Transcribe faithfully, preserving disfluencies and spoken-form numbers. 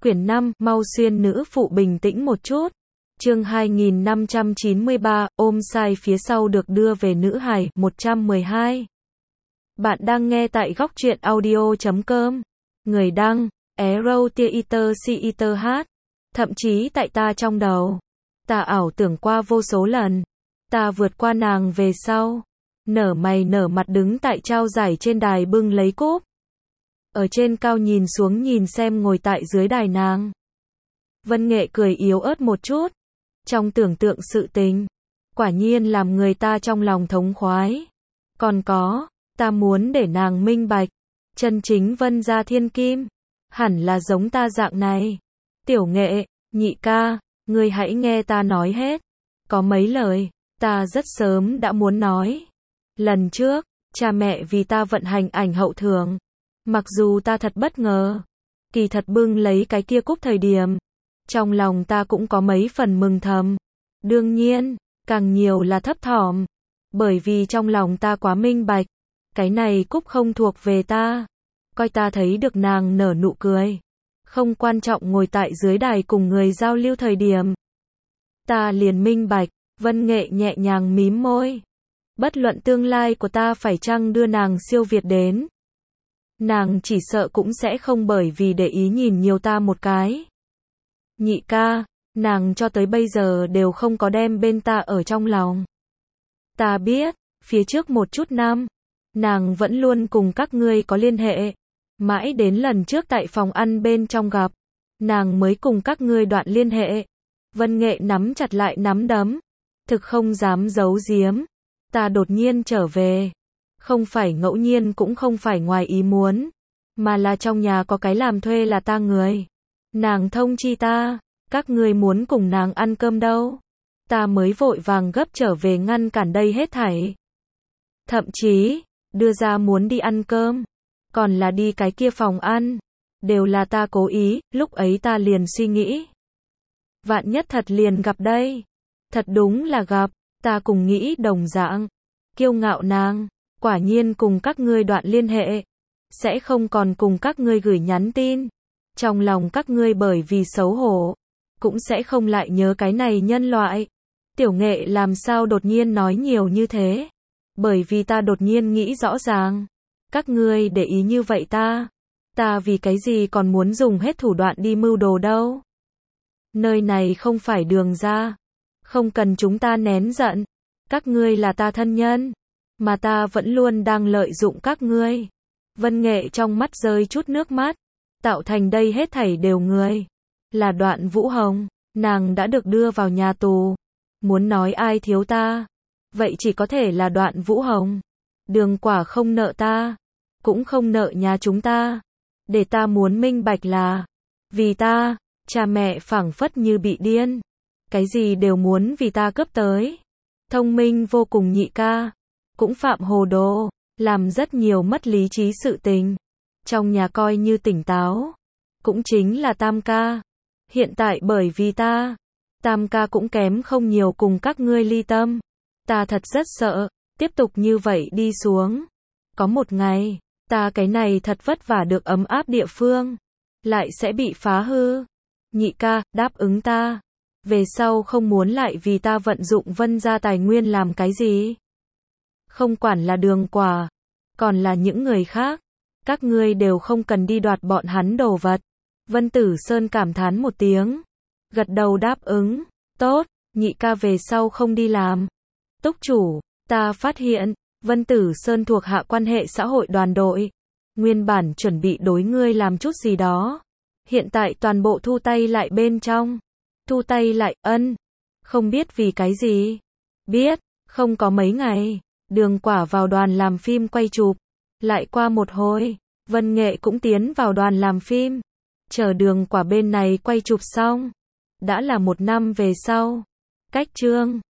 Quyển năm, mau xuyên nữ phụ bình tĩnh một chút. Chương hai nghìn năm trăm chín mươi ba, ôm sai phía sau được đưa về nữ hài, một trăm mười hai. Bạn đang nghe tại góc truyện audio chấm com. Người đăng, Arrow Theater Theater hát. Thậm chí tại ta trong đầu. Ta ảo tưởng qua vô số lần. Ta vượt qua nàng về sau. Nở mày nở mặt đứng tại trao giải trên đài bưng lấy cúp. Ở trên cao nhìn xuống nhìn xem ngồi tại dưới đài nàng. Vân Nghệ cười yếu ớt một chút. Trong tưởng tượng sự tình. Quả nhiên làm người ta trong lòng thống khoái. Còn có, ta muốn để nàng minh bạch. Chân chính Vân gia thiên kim. Hẳn là giống ta dạng này. Tiểu Nghệ, nhị ca, ngươi hãy nghe ta nói hết. Có mấy lời, ta rất sớm đã muốn nói. Lần trước, cha mẹ vì ta vận hành ảnh hậu thường. Mặc dù ta thật bất ngờ. Kỳ thật bưng lấy cái kia cúp thời điểm. Trong lòng ta cũng có mấy phần mừng thầm. Đương nhiên, càng nhiều là thấp thỏm. Bởi vì trong lòng ta quá minh bạch. Cái này cúp không thuộc về ta. Coi ta thấy được nàng nở nụ cười. Không quan trọng ngồi tại dưới đài cùng người giao lưu thời điểm. Ta liền minh bạch, Vân Nghệ nhẹ nhàng mím môi. Bất luận tương lai của ta phải chăng đưa nàng siêu việt đến. Nàng chỉ sợ cũng sẽ không bởi vì để ý nhìn nhiều ta một cái. Nhị ca, nàng cho tới bây giờ đều không có đem bên ta ở trong lòng. Ta biết, phía trước một chút năm, nàng vẫn luôn cùng các ngươi có liên hệ. Mãi đến lần trước tại phòng ăn bên trong gặp, nàng mới cùng các ngươi đoạn liên hệ. Vân Nghệ nắm chặt lại nắm đấm. Thực không dám giấu giếm. Ta đột nhiên trở về. Không phải ngẫu nhiên cũng không phải ngoài ý muốn. Mà là trong nhà có cái làm thuê là ta người. Nàng thông chi ta. Các ngươi muốn cùng nàng ăn cơm đâu. Ta mới vội vàng gấp trở về ngăn cản đây hết thảy. Thậm chí, đưa ra muốn đi ăn cơm. Còn là đi cái kia phòng ăn. Đều là ta cố ý, lúc ấy ta liền suy nghĩ. Vạn nhất thật liền gặp đây. Thật đúng là gặp, ta cùng nghĩ đồng dạng. Kiêu ngạo nàng, quả nhiên cùng các ngươi đoạn liên hệ. Sẽ không còn cùng các ngươi gửi nhắn tin. Trong lòng các ngươi bởi vì xấu hổ. Cũng sẽ không lại nhớ cái này nhân loại. Tiểu Nghệ làm sao đột nhiên nói nhiều như thế. Bởi vì ta đột nhiên nghĩ rõ ràng. Các ngươi để ý như vậy ta. Ta vì cái gì còn muốn dùng hết thủ đoạn đi mưu đồ đâu. Nơi này không phải đường ra. Không cần chúng ta nén giận. Các ngươi là ta thân nhân. Mà ta vẫn luôn đang lợi dụng các ngươi. Vân Nghệ trong mắt rơi chút nước mắt. Tạo thành đây hết thảy đều người. Là Đoạn Vũ Hồng. Nàng đã được đưa vào nhà tù. Muốn nói ai thiếu ta. Vậy chỉ có thể là Đoạn Vũ Hồng. Đường Quả không nợ ta. Cũng không nợ nhà chúng ta. Để ta muốn minh bạch là. Vì ta, cha mẹ phảng phất như bị điên. Cái gì đều muốn vì ta cướp tới. Thông minh vô cùng nhị ca. Cũng phạm hồ đồ. Làm rất nhiều mất lý trí sự tình. Trong nhà coi như tỉnh táo. Cũng chính là Tam ca. Hiện tại bởi vì ta. Tam ca cũng kém không nhiều cùng các ngươi ly tâm. Ta thật rất sợ. Tiếp tục như vậy đi xuống. Có một ngày. Ta cái này thật vất vả được ấm áp địa phương. Lại sẽ bị phá hư. Nhị ca, đáp ứng ta. Về sau không muốn lại vì ta vận dụng Vân gia tài nguyên làm cái gì. Không quản là Đường Quả. Còn là những người khác. Các ngươi đều không cần đi đoạt bọn hắn đồ vật. Vân Tử Sơn cảm thán một tiếng. Gật đầu đáp ứng. Tốt, nhị ca về sau không đi làm. Túc chủ, ta phát hiện. Vân Tử Sơn thuộc hạ quan hệ xã hội đoàn đội. Nguyên bản chuẩn bị đối ngươi làm chút gì đó. Hiện tại toàn bộ thu tay lại bên trong. Thu tay lại, ân. Không biết vì cái gì. Biết, không có mấy ngày. Đường Quả vào đoàn làm phim quay chụp. Lại qua một hồi. Vân Nghệ cũng tiến vào đoàn làm phim. Chờ Đường Quả bên này quay chụp xong. Đã là một năm về sau. Cách chương.